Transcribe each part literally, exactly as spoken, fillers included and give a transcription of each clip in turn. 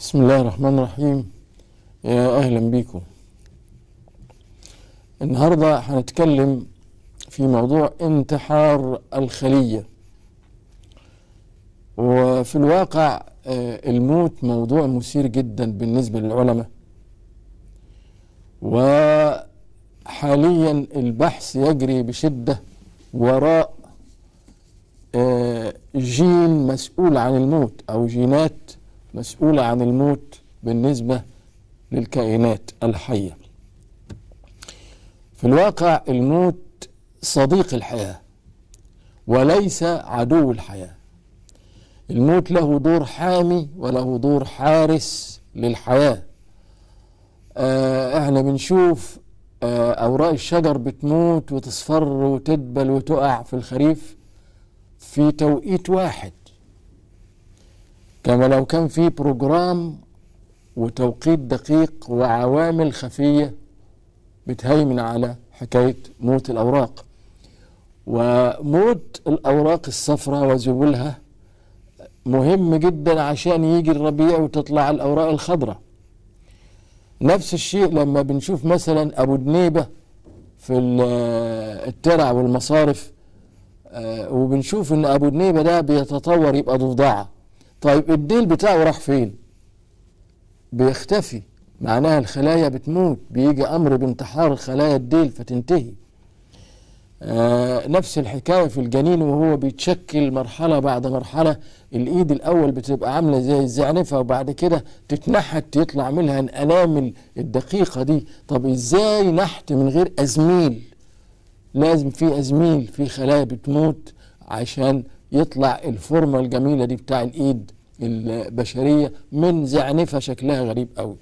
بسم الله الرحمن الرحيم. يا أهلا بيكم. النهاردة هنتكلم في موضوع انتحار الخلية. وفي الواقع الموت موضوع مثير جدا بالنسبة للعلماء، وحاليا البحث يجري بشدة وراء جين مسؤول عن الموت أو جينات مسؤولة عن الموت بالنسبة للكائنات الحية. في الواقع الموت صديق الحياة وليس عدو الحياة. الموت له دور حامي وله دور حارس للحياة. آه احنا بنشوف آه أوراق الشجر بتموت وتصفر وتدبل وتقع في الخريف في توقيت واحد، كما لو كان في بروجرام وتوقيت دقيق وعوامل خفية بتهيمن على حكاية موت الأوراق. وموت الأوراق الصفراء وذبولها مهم جدا عشان يجي الربيع وتطلع الأوراق الخضراء. نفس الشيء لما بنشوف مثلا أبو دنيبة في الترع والمصارف، وبنشوف ان أبو دنيبة ده بيتطور يبقى ضفدعة. طيب الديل بتاعه راح فين؟ بيختفي، معناها الخلايا بتموت، بيجي أمر بانتحار الخلايا الديل فتنتهي. آه نفس الحكاية في الجنين وهو بيتشكل مرحلة بعد مرحلة. الإيد الأول بتبقى عاملة زي الزعنفة وبعد كده تتنحت يطلع منها الأنامل الدقيقة دي. طب إزاي نحت من غير أزميل؟ لازم في أزميل، في خلايا بتموت عشان يطلع الفورمة الجميلة دي بتاع الإيد البشرية من زعنفة شكلها غريب قوي.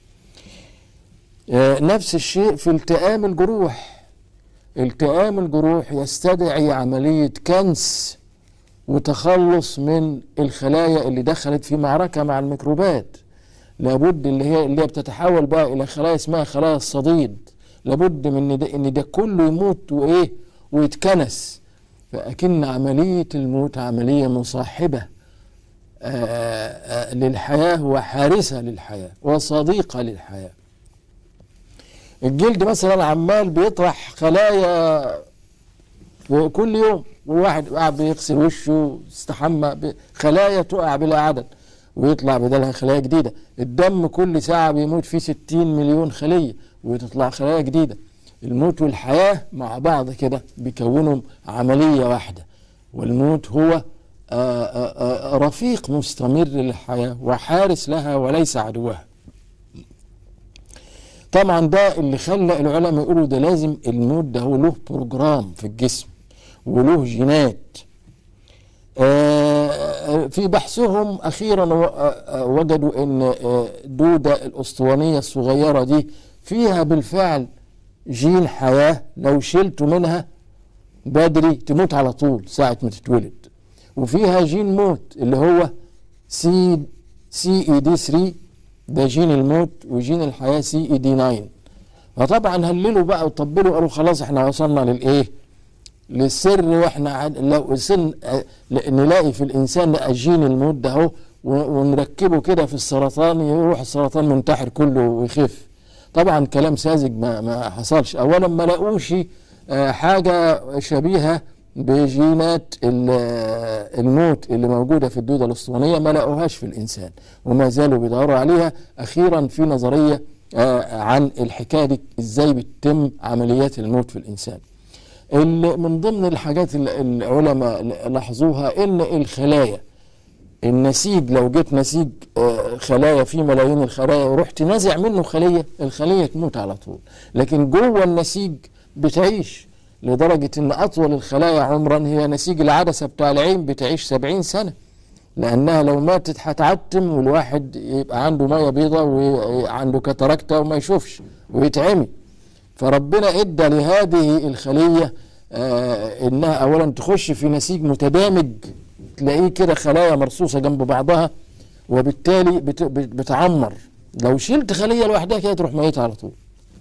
آه نفس الشيء في التئام الجروح. التئام الجروح يستدعي عملية كنس وتخلص من الخلايا اللي دخلت في معركة مع الميكروبات. لابد اللي هي اللي بتتحول بقى إلى خلايا اسمها خلايا الصديد. لابد من ان ده, إن ده كله يموت وإيه ويتكنس. فأكن عملية الموت عملية مصاحبة آآ آآ للحياة وحارسة للحياة وصديقة للحياة. الجلد مثلا عمال بيطرح خلايا كل يوم، وواحد قاعد بيغسل وشه استحمى خلايا تقع بلا عدد ويطلع بدلها خلايا جديدة. الدم كل ساعة بيموت فيه ستين مليون خلية وتطلع خلايا جديدة. الموت والحياة مع بعض كده بيكونوا عملية واحدة، والموت هو آآ آآ رفيق مستمر للحياة وحارس لها وليس عدوها. طبعا ده اللي خلى العلماء يقولوا ده لازم الموت ده هو له بروجرام في الجسم وله جينات. في بحثهم أخيرا وجدوا أن دودة الأسطوانية الصغيرة دي فيها بالفعل جين حياة، لو شلته منها بدري تموت على طول ساعة ما تتولد. وفيها جين موت اللي هو سي سي اي دي ثلاثة، ده جين الموت، وجين الحياة سي اي دي تسعة. فطبعا هللوا بقى وطبلوا قالوا خلاص احنا وصلنا للايه للسر. واحنا لو سن نلاقي في الانسان جين الموت ده اهو ونركبه كده في السرطان يروح السرطان منتحر كله ويخف. طبعا كلام ساذج ما, ما حصلش. اولا ما لقوش حاجة شبيهة بجينات الموت اللي موجودة في الدودة الأسطوانية، ما لقوهاش في الإنسان وما زالوا بيدوروا عليها. أخيرا في نظرية عن الحكاية دي إزاي بتتم عمليات الموت في الإنسان. من ضمن الحاجات اللي العلماء لاحظوها إن الخلايا النسيج، لو جيت نسيج خلايا في ملايين الخلايا ورحت نازع منه خلية، الخلية تموت على طول. لكن جوه النسيج بتعيش، لدرجة ان اطول الخلايا عمرا هي نسيج العدسة بتاع العين، بتعيش سبعين سنة، لانها لو ماتت هتعتم والواحد يبقى عنده مية بيضة وعنده كاتاراكتا وما يشوفش ويتعمي. فربنا ادى لهذه الخلية آه انها اولا تخش في نسيج متدامج، تلاقيه كده خلايا مرصوصة جنب بعضها، وبالتالي بت بتعمر. لو شلت خلية لوحدها كده تروح ميتة على طول.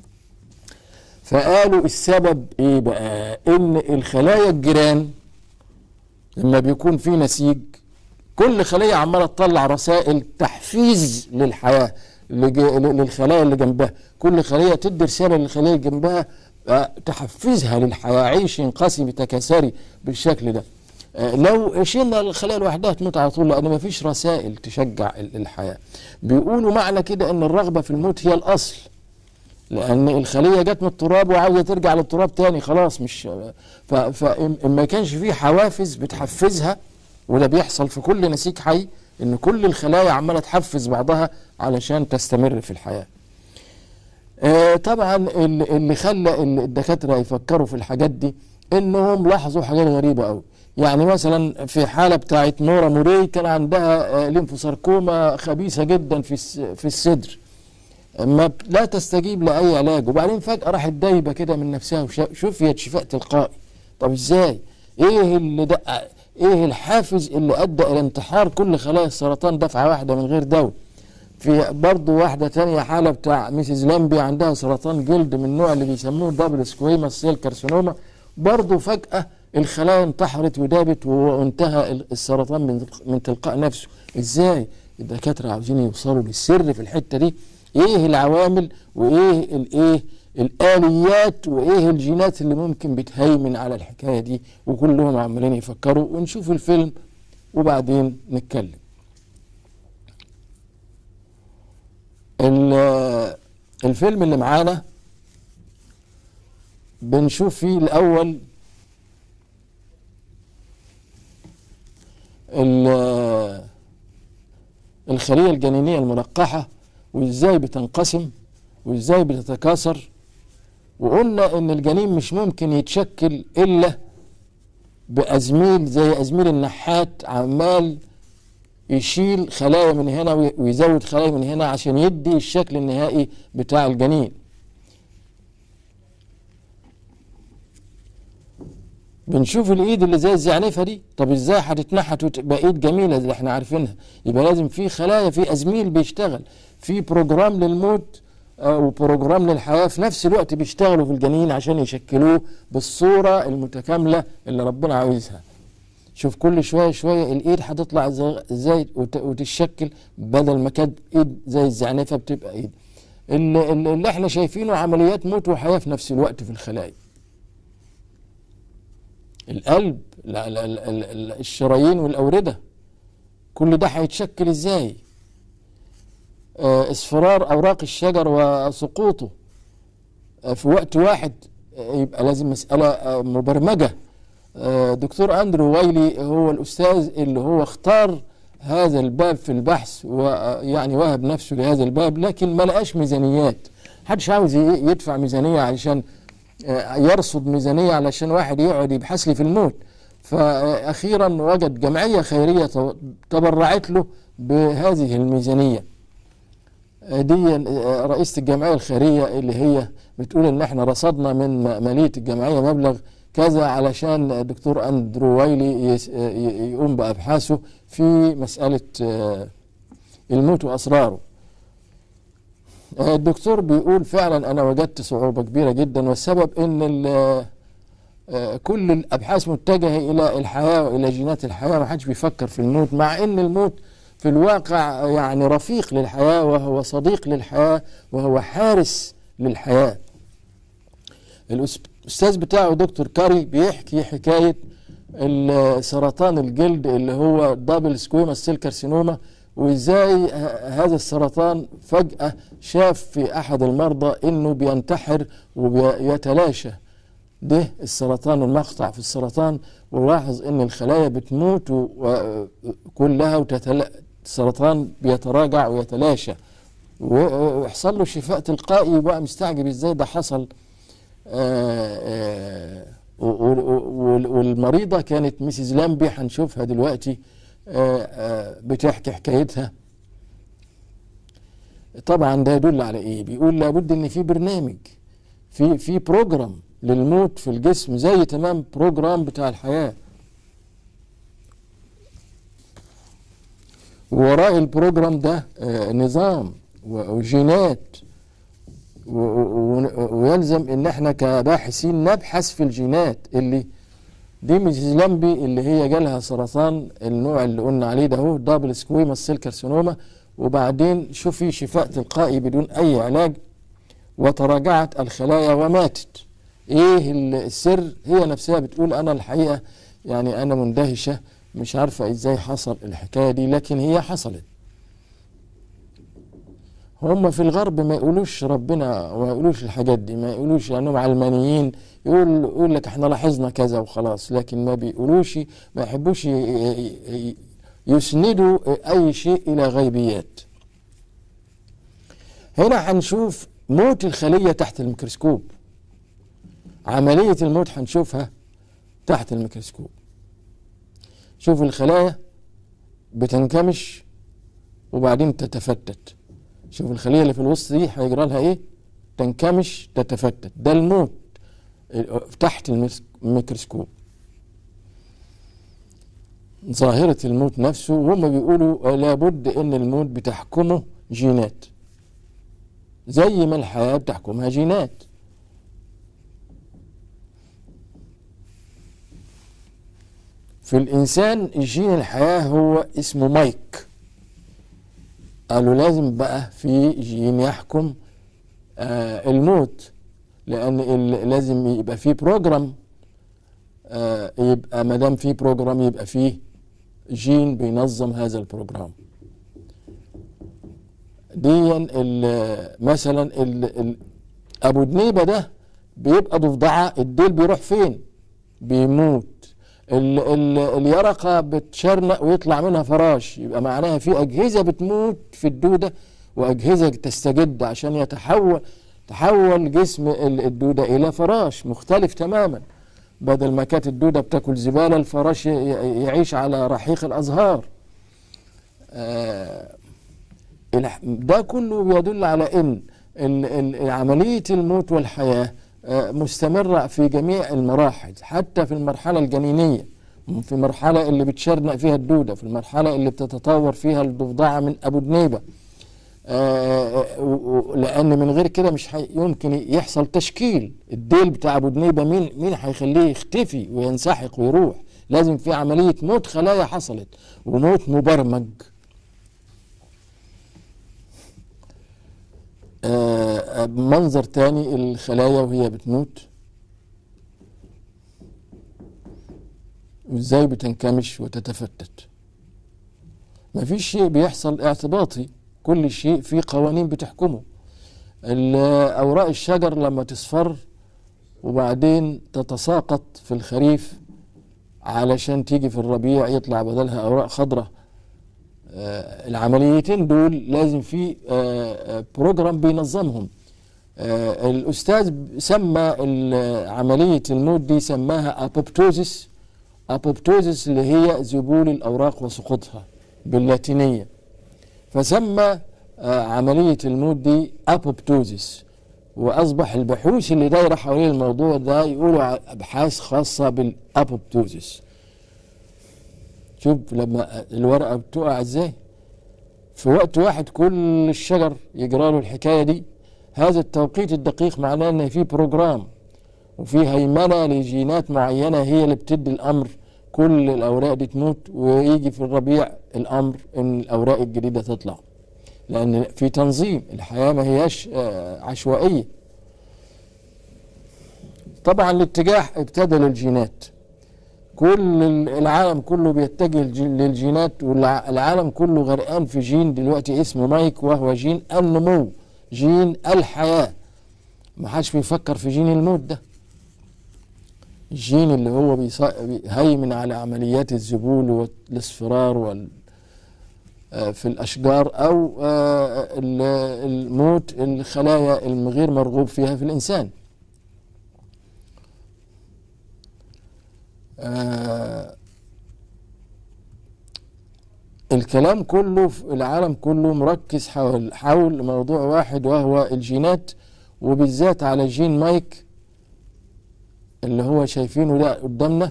فقالوا السبب ايه بقى؟ ان الخلايا الجيران لما بيكون في نسيج كل خليه عماله تطلع رسائل تحفيز للحياه للخلايا اللي جنبها، كل خليه تدي رساله للخليه اللي جنبها تحفزها للحياه، عيش ينقسم تكاثري بالشكل ده. لو شلنا الخلايا لوحدها تموت على طول، لان ما فيش رسائل تشجع الحياه. بيقولوا معنى كده ان الرغبه في الموت هي الاصل، لان الخليه جت من التراب وعاوزه ترجع للتراب تاني خلاص. مش فما كانش فيه حوافز بتحفزها، وده بيحصل في كل نسيج حي، ان كل الخلايا عماله تحفز بعضها علشان تستمر في الحياه. آه طبعا اللي خلى الدكاتره يفكروا في الحاجات دي انهم لاحظوا حاجات غريبه قوي. يعني مثلا في حاله بتاعت نورا موري كان عندها ليمفوساركوما خبيثه جدا في في الصدر، ما لا تستجيب لاي علاج، وبعدين فجاه راحت دايبه كده من نفسها وشفيت شفاء تلقائي. طب ازاي؟ ايه اللي دق ايه الحافز اللي ادى الى انتحار كل خلايا السرطان دفعه واحده من غير دواء؟ في برضه واحده ثانيه حاله بتاع ميسيس لامبي عندها سرطان جلد من النوع اللي بيسموه دبل سكويما سيل كارسينوما، برضه فجاه الخلايا انتحرت ودابت وانتهى السرطان من من تلقاء نفسه. ازاي؟ الدكاتره عاوزين يوصلوا للسر في الحته دي، ايه العوامل وايه الايه الاليات وايه الجينات اللي ممكن بتهيمن على الحكايه دي، وكلهم عمالين يفكروا. ونشوف الفيلم وبعدين نتكلم. الفيلم اللي معانا بنشوف فيه الاول الخلية الجنينية الملقحة وازاي بتنقسم وازاي بتتكاثر. وقلنا ان الجنين مش ممكن يتشكل الا بازميل زي ازميل النحات عمال يشيل خلايا من هنا ويزود خلايا من هنا عشان يدي الشكل النهائي بتاع الجنين. بنشوف الايد اللي زي الزعنفه دي، طب ازاي هتتنحت وتبقى ايد جميله زي اللي احنا عارفينها؟ يبقى لازم في خلايا، في ازميل بيشتغل، في بروجرام للموت وبروجرام للحياه في نفس الوقت بيشتغلوا في الجنين عشان يشكلوه بالصوره المتكامله اللي ربنا عاوزها. شوف كل شويه شويه الايد هتطلع ازاي وتتشكل، بدل ما كانت ايد زي الزعنفه بتبقى ايد. اللي, اللي احنا شايفينه عمليات موت وحياه في نفس الوقت في الخلايا. القلب، لا لا لا الشرايين والأوردة، كل ده هيتشكل ازاي؟ اه اصفرار أوراق الشجر وسقوطه اه في وقت واحد، اه يبقى لازم مسألة اه مبرمجة. اه دكتور أندرو وايلي هو الأستاذ اللي هو اختار هذا الباب في البحث، ويعني وهب نفسه لهذا الباب، لكن ما لقاش ميزانيات. محدش عاوز يدفع ميزانية علشان يرصد ميزانية علشان واحد يقعد يبحث لي في الموت. فأخيرا وجد جمعية خيرية تبرعت له بهذه الميزانية دي. رئيسة الجمعية الخيرية اللي هي بتقول ان احنا رصدنا من مالية الجمعية مبلغ كذا علشان الدكتور أندرو وايلي يقوم بأبحاثه في مسألة الموت وأسراره. الدكتور بيقول فعلا أنا وجدت صعوبة كبيرة جدا، والسبب أن كل الأبحاث متجهة إلى الحياة وإلى جينات الحياة، ما حدش بيفكر في الموت، مع أن الموت في الواقع يعني رفيق للحياة وهو صديق للحياة وهو حارس للحياة. الأستاذ بتاعه دكتور كاري بيحكي حكاية سرطان الجلد اللي هو دبل سكويما سيل كارسينوما، وازاي هذا السرطان فجأة شاف في احد المرضى انه بينتحر وبيتلاشى. ده السرطان المقطع في السرطان، ولاحظ ان الخلايا بتموت كلها والسرطان بيتراجع ويتلاشى ويحصل له شفاء تلقائي، وبقى مستعجب ازاي ده حصل. آآ آآ والمريضة كانت ميسيس لامبي، هنشوفها دلوقتي آآ آآ بتحكي حكايتها. طبعا ده يدل على ايه؟ بيقول لابد ان في برنامج، في في بروجرام للموت في الجسم زي تمام بروجرام بتاع الحياة، ووراء البروجرام ده نظام وجينات، ويلزم ان احنا كباحثين نبحث في الجينات اللي دي ميسيس لامبي اللي هي جالها سرطان النوع اللي قلنا عليه ده هو دبل سكويموس سيل كارسينوما، وبعدين شوفي شفاء تلقائي بدون أي علاج، وتراجعت الخلايا وماتت. ايه السر؟ هي نفسها بتقول انا الحقيقة يعني انا مندهشة، مش عارفة ازاي حصل الحكاية دي، لكن هي حصلت. هم في الغرب ما يقولوش ربنا وما يقولوش الحاجات دي، ما يقولوش لانهم علمانيين، يقول يقول لك احنا لاحظنا كذا وخلاص، لكن ما بيقولوش، ما يحبوش يسندوا اي شيء الى غيبيات. هنا هنشوف موت الخلية تحت الميكروسكوب، عملية الموت هنشوفها تحت الميكروسكوب. شوف الخلايا بتنكمش وبعدين تتفتت. شوف الخلية اللي في الوسط دي هيجرى لها ايه؟ تنكمش تتفتت. ده الموت تحت الميكروسكوب، ظاهرة الموت نفسه. وهم بيقولوا لابد ان الموت بتحكمه جينات زي ما الحياة بتحكمها جينات. في الإنسان جين الحياة هو اسمه مايك، قالوا لازم بقى في جين يحكم آه الموت، لأن لازم يبقى في بروجرام، آه يبقى ما دام في بروجرام يبقى فيه جين بينظم هذا البروجرام. دي مثلا ال ال ابو دنيبه ده بيبقى ضفدعه، الديل بيروح فين؟ بيموت. ال ال اليرقه بتشرنق ويطلع منها فراش، يبقى معناها في اجهزه بتموت في الدوده واجهزه تستجد عشان يتحول تحول جسم الدوده الى فراش مختلف تماما. بدل ما كانت الدوده بتاكل زباله، الفراش يعيش على رحيق الازهار. آه ده كله بيدل على ان عملية الموت والحياة مستمرة في جميع المراحل، حتى في المرحلة الجنينية، في المرحلة اللي بتشرنق فيها الدودة، في المرحلة اللي بتتطور فيها الضفدعة من أبو دنيبة. لأن من غير كده مش يمكن يحصل تشكيل الديل بتاع أبو دنيبة. مين مين هيخليه يختفي وينسحق ويروح؟ لازم في عملية موت خلايا حصلت، وموت مبرمج. آه منظر تاني الخلايا وهي بتموت، وازاي بتنكمش وتتفتت. مفيش شيء بيحصل اعتباطي، كل شيء في قوانين بتحكمه. اوراق الشجر لما تصفر وبعدين تتساقط في الخريف علشان تيجي في الربيع يطلع بدلها اوراق خضراء، آه العمليتين دول لازم في آه بروجرام بينظمهم. آه الأستاذ سمى عملية الموت دي سماها أبوبتوزيس. أبوبتوزيس اللي هي ذبول الأوراق وسقوطها باللاتينية، فسمى آه عملية الموت دي أبوبتوزيس. وأصبح البحوث اللي دايرة حوالين الموضوع ده يقولوا أبحاث خاصة بالأبوبتوزيس. شوف لما الورقة بتقع ازاي في وقت واحد كل الشجر يجرى له الحكاية دي. هذا التوقيت الدقيق معناه ان في بروجرام وفي هيمنة لجينات معينة هي اللي بتدي الامر كل الاوراق دي تموت، ويجي في الربيع الامر ان الاوراق الجديدة تطلع، لان في تنظيم. الحياة ما هياش عشوائية. طبعا الاتجاه ابتدى للجينات، كل العالم كله بيتجه للجينات، والعالم كله غرقان في جين دلوقتي اسمه مايك، وهو جين النمو، جين الحياة. ما حدش بيفكر في جين الموت ده، الجين اللي هو بيهيمن على عمليات الذبول والاصفرار وال في الأشجار، أو الموت الخلايا الغير مرغوب فيها في الإنسان. آه الكلام كله في العالم كله مركز حول حول موضوع واحد، وهو الجينات، وبالذات على جين مايك اللي هو شايفينه ده قدامنا.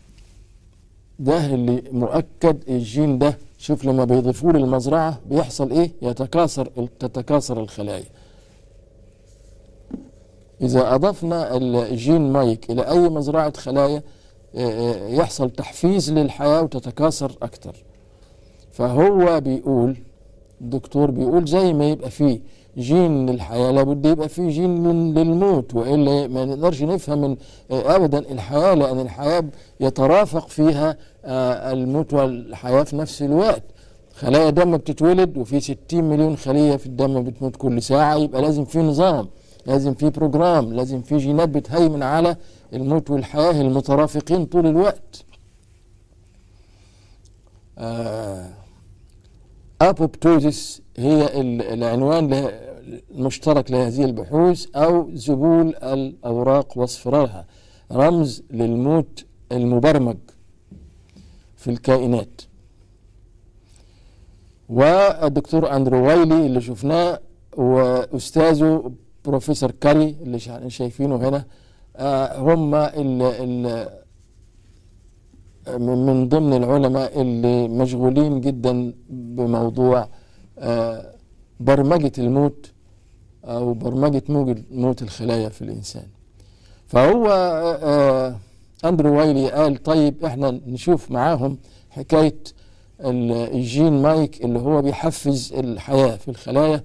ده اللي مؤكد الجين ده. شوف لما بيضيفوه للمزرعة بيحصل ايه؟ يتكاثر تتكاثر الخلايا. إذا أضفنا الجين مايك إلى أي مزرعة خلايا يحصل تحفيز للحياة وتتكاثر أكتر. فهو بيقول، الدكتور بيقول زي ما يبقى فيه جين للحياة لابد يبقى فيه جين للموت، وإلا ما نقدرش نفهم من أبدا الحياة، لأن الحياة يترافق فيها الموت والحياة في نفس الوقت. خلايا دم بتتولد وفي ستين مليون خلية في الدم بتموت كل ساعة، يبقى لازم في نظام، لازم في بروجرام، لازم في جينات بتهيمن على الموت والحياة المترافقين طول الوقت. آه أبوبتوزيس هي العنوان المشترك لهذه البحوث، أو ذبول الأوراق واصفرارها، رمز للموت المبرمج في الكائنات. والدكتور أندرو وايلي اللي شفناه وأستاذه بروفيسور كاري اللي شايفينه هنا، هم ال من ضمن العلماء اللي مشغولين جدا بموضوع برمجة الموت أو برمجة موت الخلايا في الإنسان. فهو أندرو وايلي قال طيب احنا نشوف معاهم حكاية الجين مايك اللي هو بيحفز الحياة في الخلايا.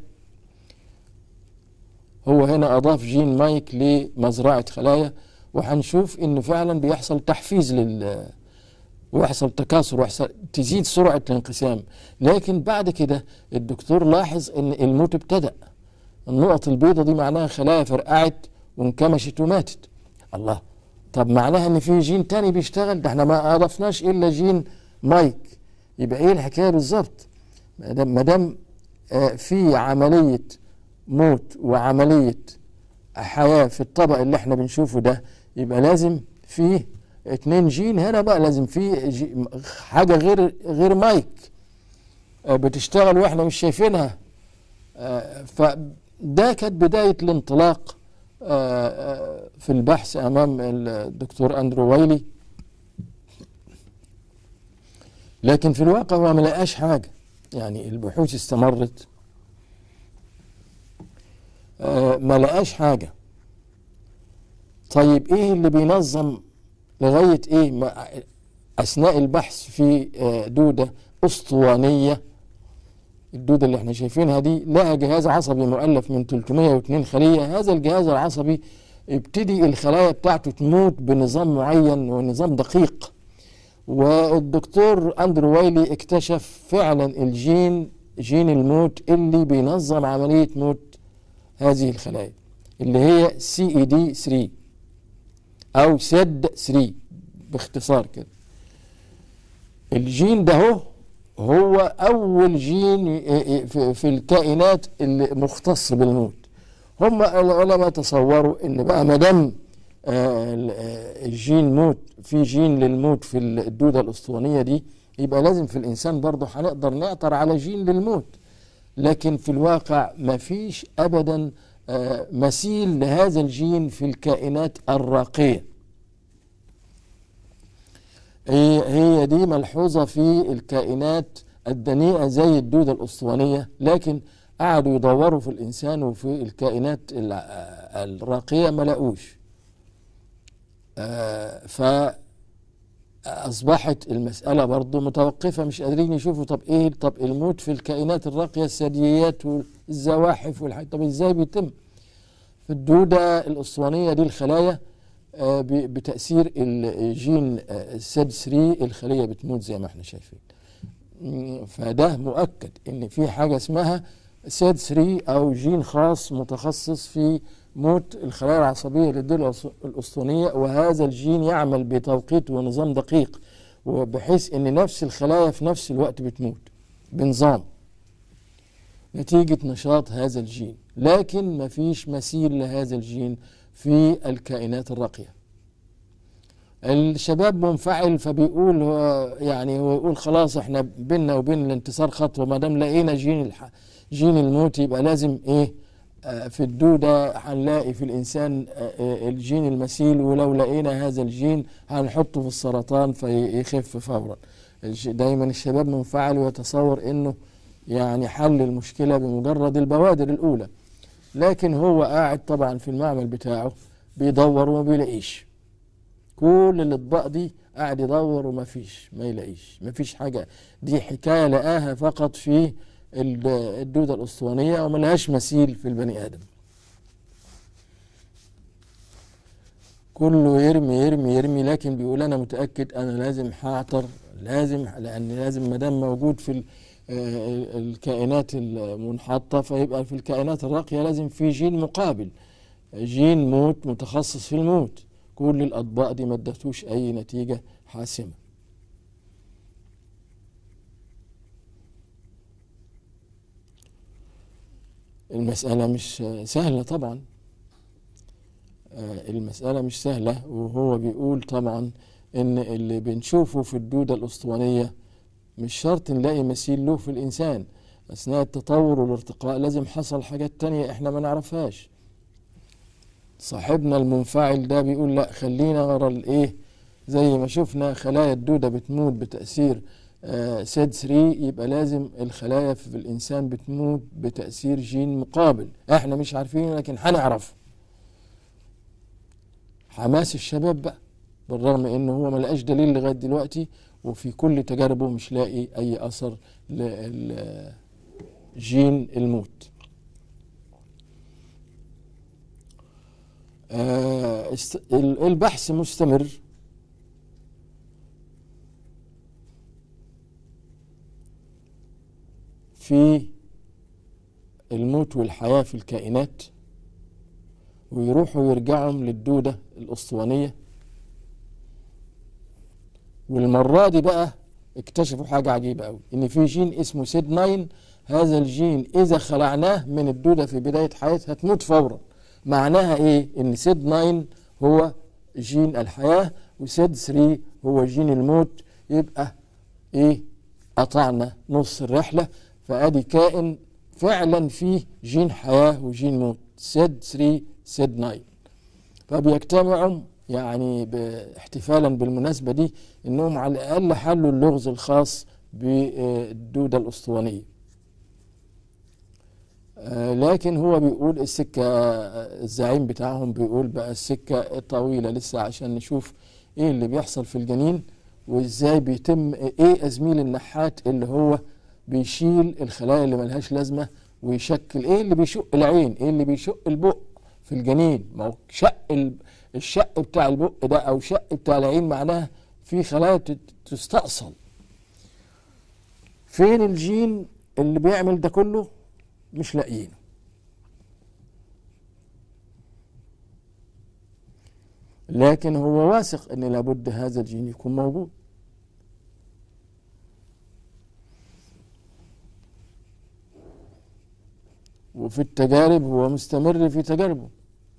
هو هنا أضاف جين مايك لمزرعة خلايا، وهنشوف إنه فعلا بيحصل تحفيز لل ويحصل تكاثر ويحصل تزيد سرعة الانقسام. لكن بعد كده الدكتور لاحظ إن الموت ابتدأ، النقط البيضاء دي معناها خلايا فرقعت وانكمشت وماتت. الله، طب معناها إن في جين تاني بيشتغل، ده احنا ما أضفناش إلا جين مايك. يبقى إيه الحكاية بالظبط؟ ما دام في عملية موت وعملية حياة في الطبق اللي احنا بنشوفه ده، يبقى لازم فيه اتنين جين هنا بقى، لازم فيه حاجة غير غير مايك بتشتغل واحنا مش شايفينها. فده كانت بداية الانطلاق في البحث أمام الدكتور أندرو وايلي. لكن في الواقع هو ما لقاش حاجة، يعني البحوث استمرت ما لقاش حاجة. طيب ايه اللي بينظم لغاية ايه اثناء البحث في دودة اسطوانية؟ الدودة اللي احنا شايفينها دي لها جهاز عصبي مؤلف من ثلاثمائة واثنين خلية. هذا الجهاز العصبي ابتدي الخلايا بتاعته تموت بنظام معين ونظام دقيق. والدكتور أندرو وايلي اكتشف فعلا الجين جين الموت اللي بينظم عملية موت هذه الخلايا، اللي هي سي اي دي ثلاثة أو سد ثلاثة باختصار كده. الجين ده هو هو أول جين في الكائنات اللي مختص بالموت. هم العلماء تصوروا إن بقى ما دام الجين موت، في جين للموت في الدودة الأسطوانية دي، يبقى لازم في الإنسان برضه هنقدر نعثر على جين للموت. لكن في الواقع ما فيش أبدا مثيل لهذا الجين في الكائنات الراقية. هي دي ملحوظة في الكائنات الدنيئة زي الدودة الأسطوانية، لكن قعدوا يدوروا في الإنسان وفي الكائنات الراقية ما لقوش. فأصبحت المسألة برضو متوقفة، مش قادرين يشوفوا طب إيه طب الموت في الكائنات الراقية، الثدييات والزواحف والحاجات، طب إزاي بيتم؟ في الدودة الأسطوانية دي الخلايا بتأثير الجين سد ثلاثة الخلية بتموت زي ما احنا شايفين. فده مؤكد ان في حاجة اسمها سد ثلاثة او جين خاص متخصص في موت الخلايا العصبية للدودة الأسطوانية، وهذا الجين يعمل بتوقيت ونظام دقيق، وبحيث ان نفس الخلايا في نفس الوقت بتموت بنظام نتيجة نشاط هذا الجين. لكن ما فيش مثيل لهذا الجين في الكائنات الراقية. الشباب منفعل فبيقول هو يعني هو يقول خلاص احنا بيننا وبين الانتصار خطوة، ما دام لقينا جين الح... جين الموت يبقى لازم ايه آه في الدودة هنلاقي في الإنسان آه الجين المثيل، ولو لقينا هذا الجين هنحطه في السرطان فيخف فورا. دايما الشباب منفعل ويتصور انه يعني حل المشكلة بمجرد البوادر الأولى، لكن هو قاعد طبعا في المعمل بتاعه بيدور وما بيلاقيش. كل الاطباق دي قاعد يدور وما فيش، ما يلاقيش، ما فيش حاجه. دي حكايه لقاها فقط في الدوده الاسطوانيه وما لهاش مثيل في البني ادم. كله يرمي يرمي يرمي، لكن بيقول انا متاكد انا لازم هعطر، لازم، لان لازم ما دام موجود في الكائنات المنحطه فيبقى في الكائنات الراقيه لازم في جين مقابل، جين موت متخصص في الموت. كل الاطباق دي ما ادتوش اي نتيجه حاسمه. المساله مش سهله طبعا، المسألة مش سهلة. وهو بيقول طبعا ان اللي بنشوفه في الدودة الأسطوانية مش شرط نلاقي مثيل له في الإنسان. أثناء التطور والارتقاء لازم حصل حاجات تانية احنا ما نعرفهاش. صاحبنا المنفعل ده بيقول لا، خلينا ورا الايه، زي ما شفنا خلايا الدودة بتموت بتأثير آه سيد ثلاثة، يبقى لازم الخلايا في الإنسان بتموت بتأثير جين مقابل احنا مش عارفينه لكن هنعرف. حماس الشباب بقى، بالرغم انه هو ما لقاش دليل لغايه دلوقتي، وفي كل تجاربه مش لاقي اي اثر لجين الموت. آه البحث مستمر. في الموت والحياه في الكائنات، ويروحوا ويرجعهم للدودة الأسطوانية. والمرة دي بقى اكتشفوا حاجة عجيبة قوي، ان في جين اسمه سيد تسعة. هذا الجين اذا خلعناه من الدودة في بداية حياتها تموت فورا. معناها ايه؟ ان سيد تسعة هو جين الحياة وسيد ثلاثة هو جين الموت. يبقى ايه؟ قطعنا نص الرحلة. فادي كائن فعلا فيه جين حياة وجين موت، سيد ثلاثة سيد تسعة. فبيجتمعوا يعني احتفالا بالمناسبة دي انهم على الاقل حلوا اللغز الخاص بالدودة الاسطوانية. آه لكن هو بيقول السكة، الزعيم بتاعهم بيقول بقى السكة طويلة لسه عشان نشوف ايه اللي بيحصل في الجنين وازاي بيتم ايه ازميل النحات اللي هو بيشيل الخلايا اللي ملهاش لازمة ويشكل ايه اللي بيشق العين، ايه اللي بيشق البق في الجنين. ما هو شق الشق بتاع البق ده او شق بتاع العين معناه في خلايا تستأصل. فين الجين اللي بيعمل ده كله؟ مش لاقيينه. لكن هو واثق ان لابد هذا الجين يكون موجود. وفي التجارب هو مستمر في تجاربه.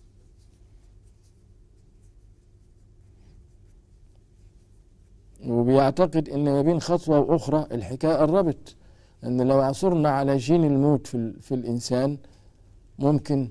وبيعتقد ان ما بين خطوة واخرى الحكاية قربت، ان لو عثرنا على جين الموت في, في الانسان ممكن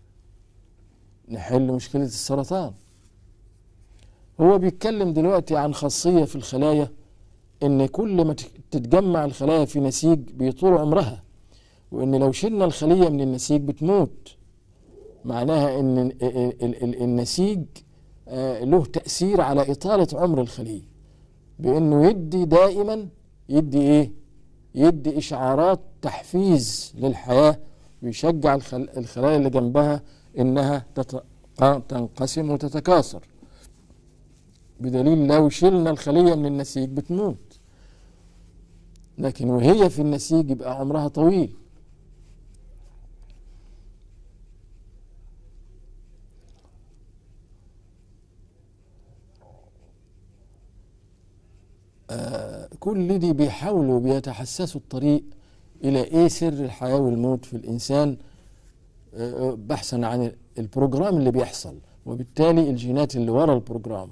نحل مشكلة السرطان. هو بيتكلم دلوقتي عن خاصية في الخلايا، ان كل ما تتجمع الخلايا في نسيج بيطول عمرها، وان لو شلنا الخلية من النسيج بتموت. معناها ان النسيج له تأثير على إطالة عمر الخلية، بانه يدي دائما يدي ايه يدي اشعارات تحفيز للحياة، ويشجع الخلايا اللي جنبها انها تنقسم وتتكاثر. بدليل لو شلنا الخلية من النسيج بتموت، لكن وهي في النسيج يبقى عمرها طويل. آه كل دي بيحاولوا بيتحسسوا الطريق إلى إيه سر الحياة والموت في الإنسان، آه بحثا عن البروجرام اللي بيحصل، وبالتالي الجينات اللي ورا البروجرام.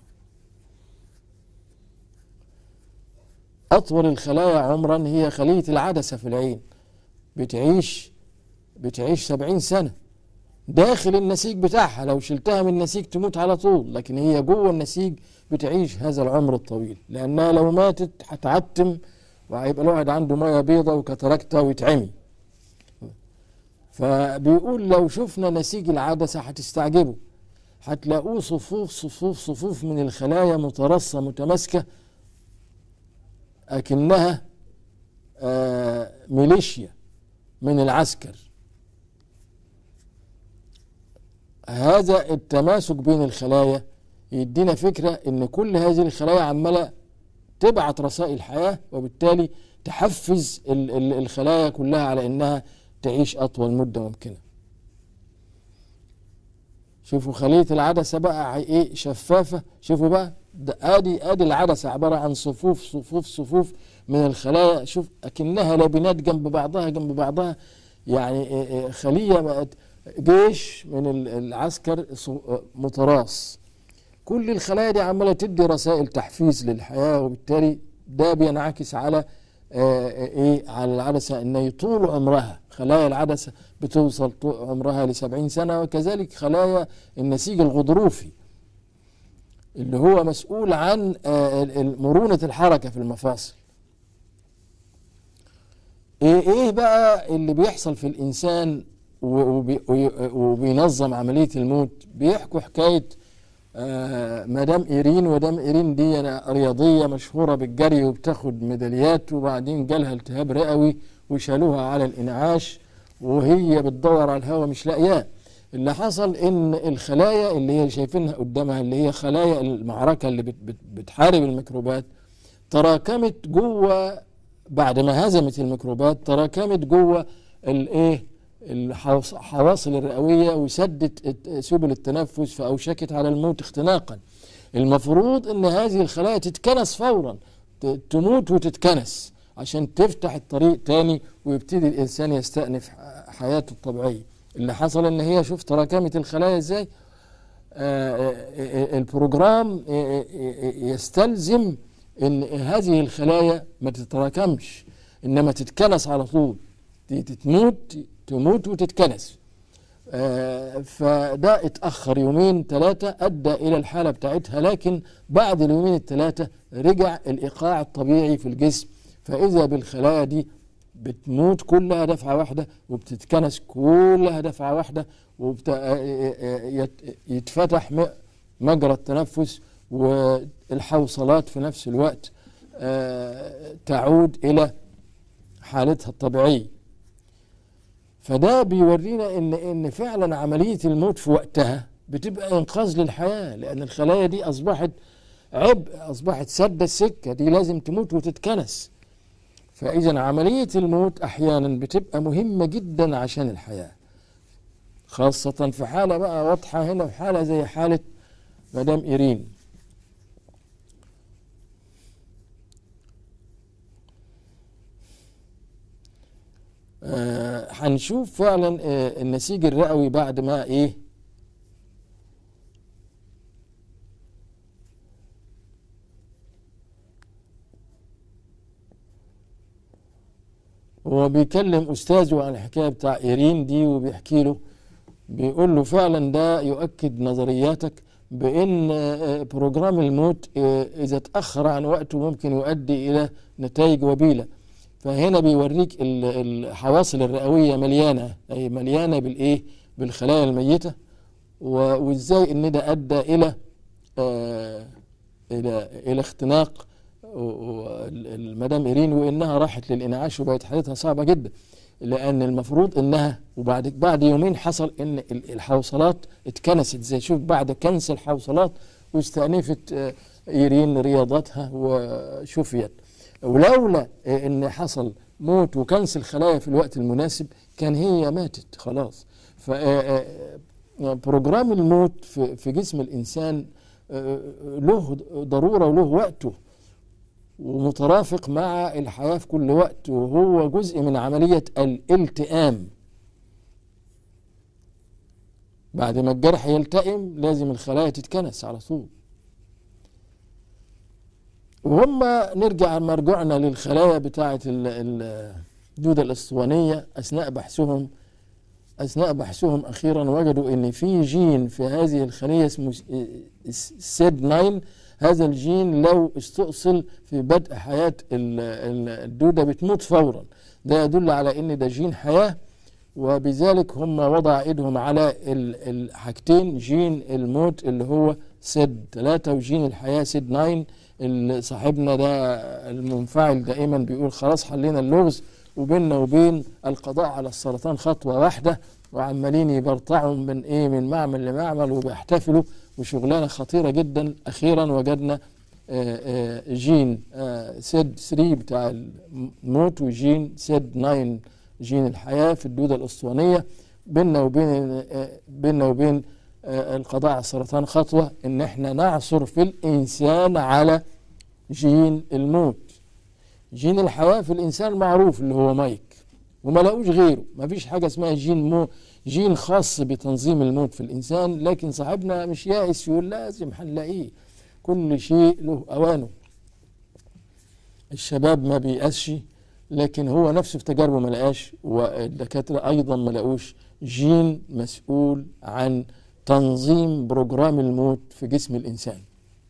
أطول الخلايا عمرا هي خلية العدسة في العين، بتعيش بتعيش سبعين سنة داخل النسيج بتاعها. لو شلتها من النسيج تموت على طول، لكن هي جوه النسيج بتعيش هذا العمر الطويل، لأنها لو ماتت هتعتم وهيبقى الواحد عنده ميه بيضة وكتركتة ويتعمي. فبيقول لو شفنا نسيج العدسة هتستعجبوا، هتلاقوه صفوف صفوف صفوف من الخلايا مترصة متماسكة أكنها آه ميليشيا من العسكر. هذا التماسك بين الخلايا يدينا فكرة ان كل هذه الخلايا عمالة تبعت رسائل حياة، وبالتالي تحفز الخلايا كلها على انها تعيش اطول مدة ممكنة. شوفوا خلية العدسة بقى ايه شفافة، شوفوا بقى ادي ادي العدسة عبارة عن صفوف صفوف صفوف من الخلايا، شوف اكنها لبنات جنب بعضها جنب بعضها، يعني خلية بقت جيش من العسكر متراص. كل الخلايا دي عمالة تدي رسائل تحفيز للحياة، وبالتالي ده بينعكس على ايه على العدسة ان يطول عمرها. خلايا العدسة بتوصل عمرها لسبعين سنة، وكذلك خلايا النسيج الغضروفي اللي هو مسؤول عن مرونة الحركة في المفاصل. ايه ايه بقى اللي بيحصل في الانسان وبينظم عملية الموت؟ بيحكوا حكاية آه مدام إيرين. ودام إيرين دي رياضية مشهورة بالجري وبتاخد ميداليات، وبعدين جالها التهاب رئوي وشالوها على الإنعاش وهي بتدور على الهواء مش لاقياه. اللي حصل إن الخلايا اللي هي شايفينها قدامها اللي هي خلايا المعركة اللي بت بت بتحارب الميكروبات تراكمت جوه، بعد ما هزمت الميكروبات تراكمت جوه الايه الحواصل الرئوية وسدت سبل التنفس، فأوشكت على الموت اختناقا. المفروض ان هذه الخلايا تتكنس فورا، تموت وتتكنس عشان تفتح الطريق تاني ويبتدي الانسان يستأنف حياته الطبيعية. اللي حصل ان هي شوف تراكمت الخلايا ازاي. آه البروجرام يستلزم ان هذه الخلايا ما تتراكمش انما تتكنس على طول، تموت تموت وتتكنس. آه فده اتأخر يومين ثلاثة أدى إلى الحالة بتاعتها، لكن بعد اليومين الثلاثة رجع الإيقاع الطبيعي في الجسم، فإذا بالخلايا دي بتموت كلها دفعة واحدة وبتتكنس كلها دفعة واحدة، ويتفتح مجرى التنفس والحوصلات في نفس الوقت آه تعود إلى حالتها الطبيعية. فده بيورينا ان ان فعلا عمليه الموت في وقتها بتبقى انقاذ للحياه، لان الخلايا دي اصبحت عبء، اصبحت سد السكه، دي لازم تموت وتتكنس. فاذا عمليه الموت احيانا بتبقى مهمه جدا عشان الحياه، خاصه في حاله بقى واضحه هنا، في حاله زي حاله مدام إيرين. آه هنشوف فعلا آه النسيج الرئوي بعد ما ايه هو بيكلم استاذه عن الحكايه بتاع إيرين دي، وبيحكي له بيقول له فعلا ده يؤكد نظرياتك بان آه بروجرام الموت آه اذا تاخر عن وقته ممكن يؤدي الى نتائج وبيله. فهنا بيوريك الحواصل الرئوية مليانة، أي مليانة بالإيه؟ بالخلايا الميتة، وإزاي إن ده أدى إلى آه إلى إلى اختناق المدام إيرين، وإنها راحت للإنعاش وبقت حالتها صعبة جدا، لأن المفروض إنها وبعد بعد يومين حصل إن الحوصلات اتكنست، زي شوف بعد كنس الحوصلات واستأنفت آه إيرين رياضتها وشفيت. ولولا ان حصل موت وكنس الخلايا في الوقت المناسب كان هي ماتت خلاص. فبروجرام الموت في جسم الانسان له ضرورة وله وقته، ومترافق مع الحياة في كل وقت، وهو جزء من عملية الالتئام. بعد ما الجرح يلتئم لازم الخلايا تتكنس على طول. وهم نرجع مرجعنا للخلايا بتاعة الدودة الأسطوانية، أثناء بحثهم أثناء بحثهم أخيرا وجدوا أن في جين في هذه الخلية اسمه سيد تسعة. هذا الجين لو استؤصل في بدء حياة الدودة بتموت فورا. ده يدل على أن ده جين حياة، وبذلك هم وضع ايدهم على الحاجتين، جين الموت اللي هو سيد ثلاثة وجين الحياة سيد تسعة. اللي صاحبنا ده المنفعل دائما بيقول خلاص حلينا اللغز وبيننا وبين القضاء على السرطان خطوة واحدة، وعمالين يبرطعوا من ايه من معمل لمعمل وبيحتفلوا وشغلانة خطيرة جدا. اخيرا وجدنا جين سيد ثلاثة بتاع الموت وجين سيد تسعة جين الحياة في الدودة الأسطوانية. بيننا وبين بيننا وبين القضاء على السرطان خطوة ان احنا نعثر في الانسان على جين الموت. جين الحياة في الانسان معروف اللي هو مايك، وما لقوش غيره، ما فيش حاجة اسمها جين مو جين خاص بتنظيم الموت في الانسان. لكن صاحبنا مش يائس، يقول لازم هنلاقيه، كل شيء له اوانه. الشباب ما بيأسش، لكن هو نفسه في تجاربه ما لقاش، والدكاترة ايضا ما لقوش جين مسؤول عن تنظيم بروجرام الموت في جسم الإنسان.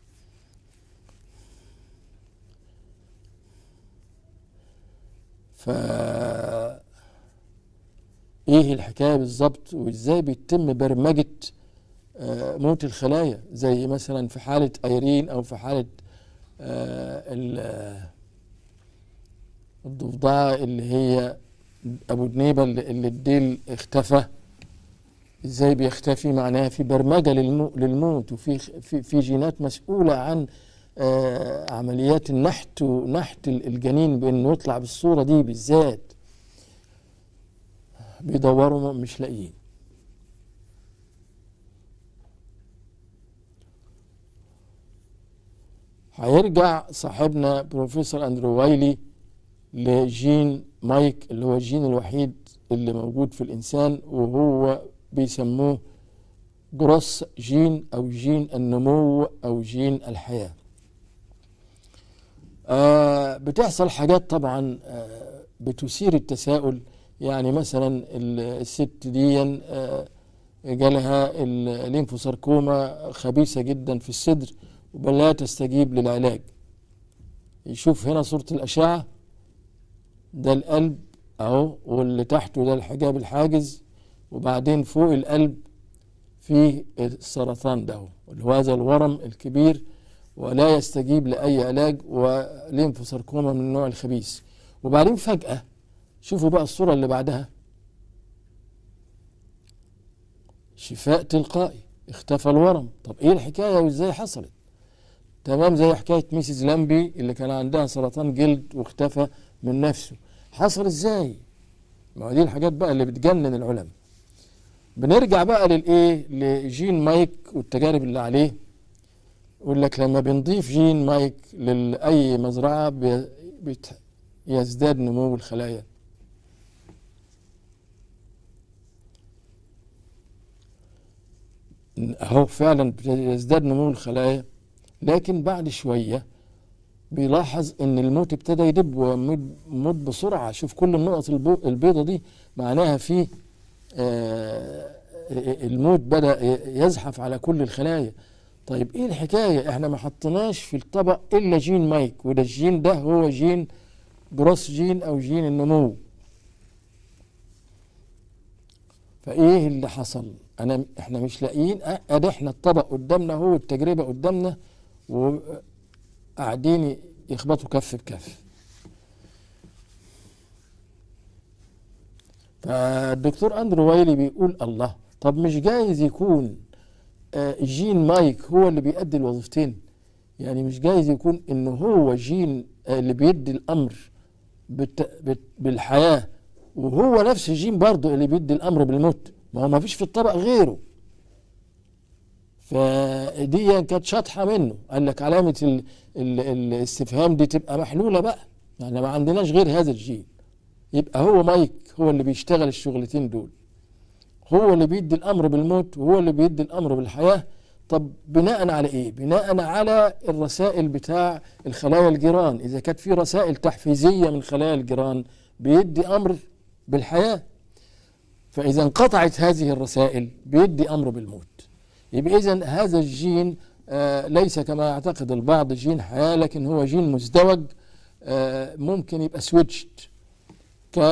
فا إيه الحكاية بالظبط، وإزاي بيتم برمجة موت الخلايا، زي مثلا في حالة أيرين أو في حالة الضفدعة اللي هي أبو دنيبة اللي الديل اختفى. ازاي بيختفي؟ معناها في برمجه للموت، وفي في, في جينات مسؤوله عن آه عمليات النحت ونحت الجنين بانه يطلع بالصوره دي بالذات. بيدوروا مش لاقيين. هيرجع صاحبنا بروفيسور اندرو وايلي لجين مايك اللي هو الجين الوحيد اللي موجود في الانسان، وهو بيسموه جروس جين أو جين النمو أو جين الحياة. آه بتحصل حاجات طبعا آه بتثير التساؤل. يعني مثلا الست دي آه جالها الليمفوساركوما خبيثة جدا في الصدر وبل لا تستجيب للعلاج. يشوف هنا صورة الأشعة، ده القلب أهو، واللي تحته ده الحجاب الحاجز، وبعدين فوق القلب فيه السرطان ده اللي هو هذا الورم الكبير ولا يستجيب لأي علاج، وليمفوساركوما من النوع الخبيث. وبعدين فجأة شوفوا بقى الصورة اللي بعدها، شفاء تلقائي، اختفى الورم. طب ايه الحكاية وازاي حصلت؟ تمام زي حكاية ميسيس لامبي اللي كان عندها سرطان جلد واختفى من نفسه. حصل ازاي؟ ما هو دي الحاجات بقى اللي بتجنن العلماء. بنرجع بقى للايه لجين مايك والتجارب اللي عليه. يقول لك لما بنضيف جين مايك لاي مزرعه بيزداد نمو الخلايا. اهو فعلا بيزداد نمو الخلايا، لكن بعد شويه بيلاحظ ان الموت ابتدى يدب ويموت بسرعه. شوف كل النقط البيضه دي معناها فيه آه الموت بدأ يزحف على كل الخلايا. طيب ايه الحكاية؟ احنا ما حطيناش في الطبق الا جين مايك، وده الجين ده هو جين جروس جين او جين النمو. فايه اللي حصل؟ انا احنا مش لاقيين. ادي احنا الطبق قدامنا هو التجربة قدامنا وقاعدين يخبطوا كف بكف. فالدكتور اندرو وايلي بيقول الله، طب مش جايز يكون جين مايك هو اللي بيؤدي الوظيفتين؟ يعني مش جايز يكون انه هو جين اللي بيدي الامر بالحياة وهو نفس الجين برضه اللي بيدي الامر بالموت؟ ما هو ما فيش في الطبق غيره. فدي كانت شطحة منه. قال لك علامة ال ال الاستفهام دي تبقى محلولة بقى، يعني ما عندناش غير هذا الجين، يبقى هو مايك هو اللي بيشتغل الشغلتين دول، هو اللي بيدي الامر بالموت وهو اللي بيدي الامر بالحياة. طب بناء على ايه؟ بناء على الرسائل بتاع الخلايا الجيران. اذا كانت في رسائل تحفيزية من خلايا الجيران بيدي امر بالحياة، فاذا انقطعت هذه الرسائل بيدي امر بالموت. يبقى اذا هذا الجين آه ليس كما يعتقد البعض جين حياة، لكن هو جين مزدوج، آه ممكن يبقى سويتشد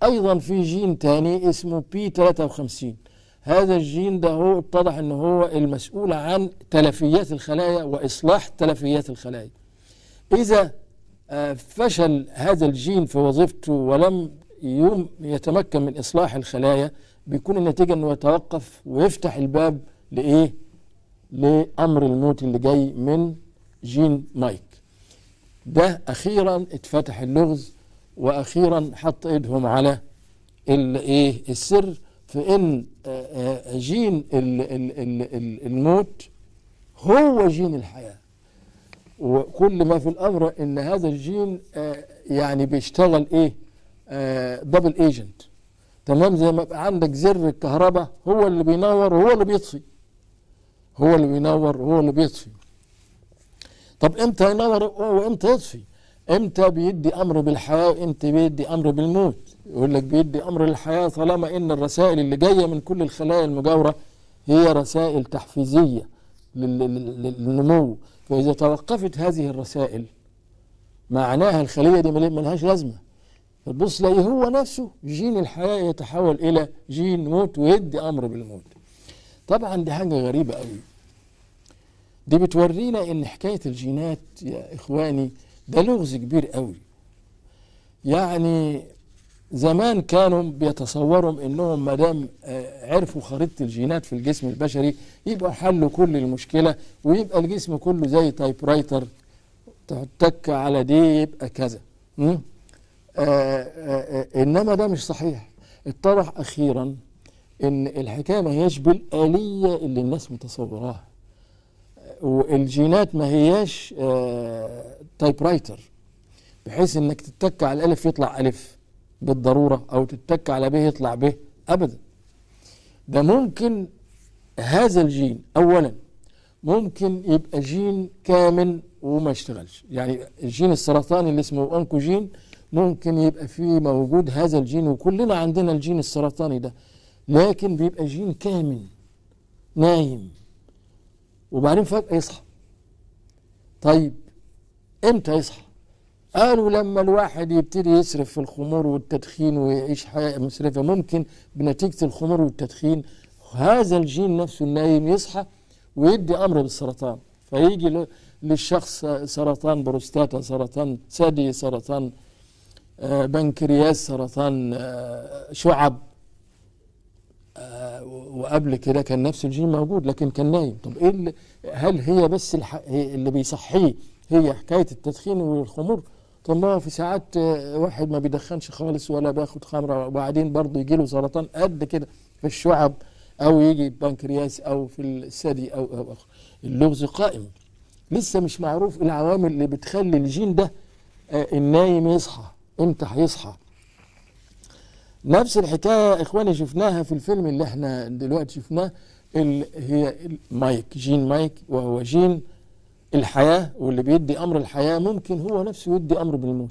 ايضا في جين تاني اسمه بي ثلاثة وخمسين. هذا الجين ده هو اتضح ان هو المسؤول عن تلفيات الخلايا واصلاح تلفيات الخلايا. اذا فشل هذا الجين في وظيفته ولم يوم يتمكن من اصلاح الخلايا، بيكون النتيجه انه يتوقف ويفتح الباب لايه؟ لامر الموت اللي جاي من جين مايك ده. اخيرا اتفتح اللغز، واخيرا حط ايدهم على الايه السر في ان جين الموت هو جين الحياه. وكل ما في الامر ان هذا الجين يعني بيشتغل ايه؟ دبل ايجنت. تمام، زي ما يبقى عندك زر الكهرباء هو اللي بينور وهو اللي بيطفي، هو اللي بينور وهو اللي بيطفي. طب امتى ينور وامتى يطفي؟ امتى بيدي امر بالحياه وامتى بيدي امر بالموت؟ يقول لك بيدي امر للحياه طالما ان الرسائل اللي جايه من كل الخلايا المجاوره هي رسائل تحفيزيه للنمو. فاذا توقفت هذه الرسائل معناها الخليه دي ملهاش لازمه. فتبص تلاقي هو نفسه جين الحياه يتحول الى جين موت ويدي امر بالموت. طبعا دي حاجه غريبه قوي. دي بتورينا ان حكايه الجينات يا اخواني ده لغز كبير قوي. يعني زمان كانوا بيتصوروا انهم ما دام عرفوا خريطه الجينات في الجسم البشري يبقى حلوا كل المشكله، ويبقى الجسم كله زي تايب رايتر، تتك على دي يبقى كذا. آآ آآ انما ده مش صحيح. اتضح اخيرا ان الحكايه ما هياش بالآلية اللي الناس متصوراها، والجينات ما هياش تايب رايتر بحيث انك تتك على الالف يطلع الف بالضروره او تتك على ب يطلع ب ابدا. ده ممكن هذا الجين اولا ممكن يبقى جين كامل وما يشتغلش. يعني الجين السرطاني اللي اسمه أونكوجين ممكن يبقى فيه موجود هذا الجين، وكلنا عندنا الجين السرطاني ده، لكن بيبقى جين كامل نايم وبعدين فجأة يصحى. طيب امتى يصحى؟ قالوا لما الواحد يبتدي يسرف في الخمور والتدخين ويعيش حياة مسرفة، ممكن بنتيجة الخمور والتدخين هذا الجين نفسه النايم يصحى ويدي أمر بالسرطان، فيجي للشخص سرطان بروستاتا، سرطان ثدي، سرطان آه بنكرياس، سرطان آه شعب. آه وقبل كده كان نفس الجين موجود لكن كان نايم. طب ايه اللي هل هي بس اللي بيصحيه هي حكاية التدخين والخمور؟ طب ما في ساعات واحد ما بيدخنش خالص ولا بياخد خمرة وبعدين برضه يجي له سرطان قد كده في الشعب او يجي بنكرياس او في الثدي او او اخر. اللغز قائم، لسه مش معروف العوامل اللي بتخلي الجين ده النايم يصحى. امتى هيصحى؟ نفس الحكايه اخواني شفناها في الفيلم اللي احنا دلوقتي شفناه، اللي هي مايك، جين مايك، وهو جين الحياه واللي بيدي امر الحياه ممكن هو نفسه يدي امر بالموت.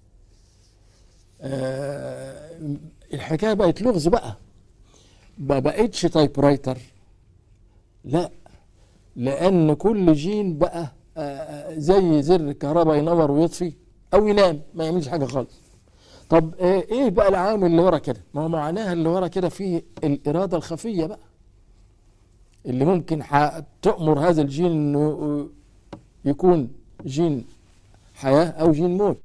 آه الحكايه بقت لغز بقى، ما بقتش تايب رايتر، لا، لان كل جين بقى آه زي زر الكهرباء ينور ويطفي او ينام ما يعملش حاجه خالص. طب آه ايه بقى العامل اللي ورا كده؟ ما هو معناها اللي ورا كده فيه الاراده الخفيه بقى اللي ممكن تأمر هذا الجين انه يكون جين حياه او جين موت،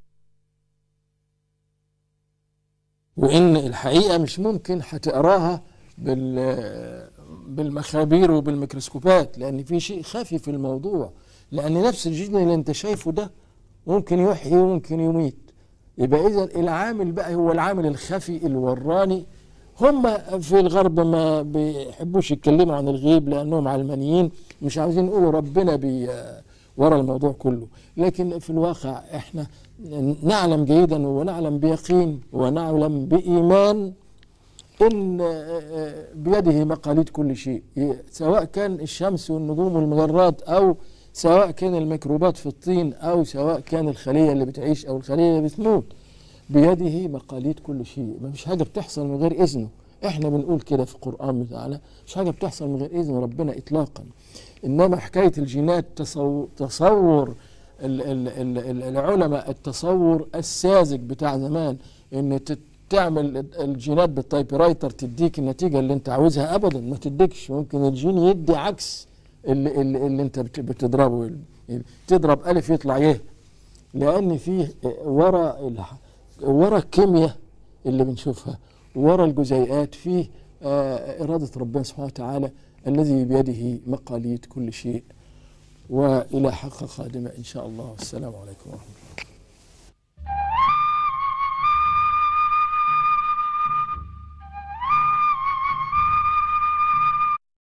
وان الحقيقه مش ممكن هتقراها بال بالمخابير وبالميكروسكوبات، لان في شيء خفي في الموضوع، لان نفس الجين اللي انت شايفه ده ممكن يحيي وممكن يميت. يبقى اذا العامل بقى هو العامل الخفي الوراني. هم في الغرب ما بيحبوش يتكلموا عن الغيب لانهم علمانيين، مش عاوزين يقولوا ربنا بي ورا الموضوع كله، لكن في الواقع احنا نعلم جيدا ونعلم بيقين ونعلم بإيمان إن بيده مقاليد كل شيء، سواء كان الشمس والنجوم والمجرات، أو سواء كان الميكروبات في الطين، أو سواء كان الخلية اللي بتعيش أو الخلية اللي بتموت. بيده مقاليد كل شيء، ما فيش حاجة بتحصل من غير إذنه. احنا بنقول كده في القرآن بتاعنا، مش حاجة بتحصل من غير إذن ربنا إطلاقا. إنما حكاية الجينات تصور, تصور العلماء التصور الساذج بتاع زمان، إن تعمل الجينات بالتايب رايتر تديك النتيجة اللي انت عاوزها، ابدا ما تديكش. ممكن الجين يدي عكس اللي, اللي, اللي انت بتضربه. تضرب الف يطلع يه، لان فيه ورا ورا الكيمياء اللي بنشوفها ورا الجزيئات فيه آه إرادة ربنا سبحانه وتعالى الذي بيده مقاليد كل شيء. وإلى حلقة قادمة إن شاء الله، والسلام عليكم ورحمة الله.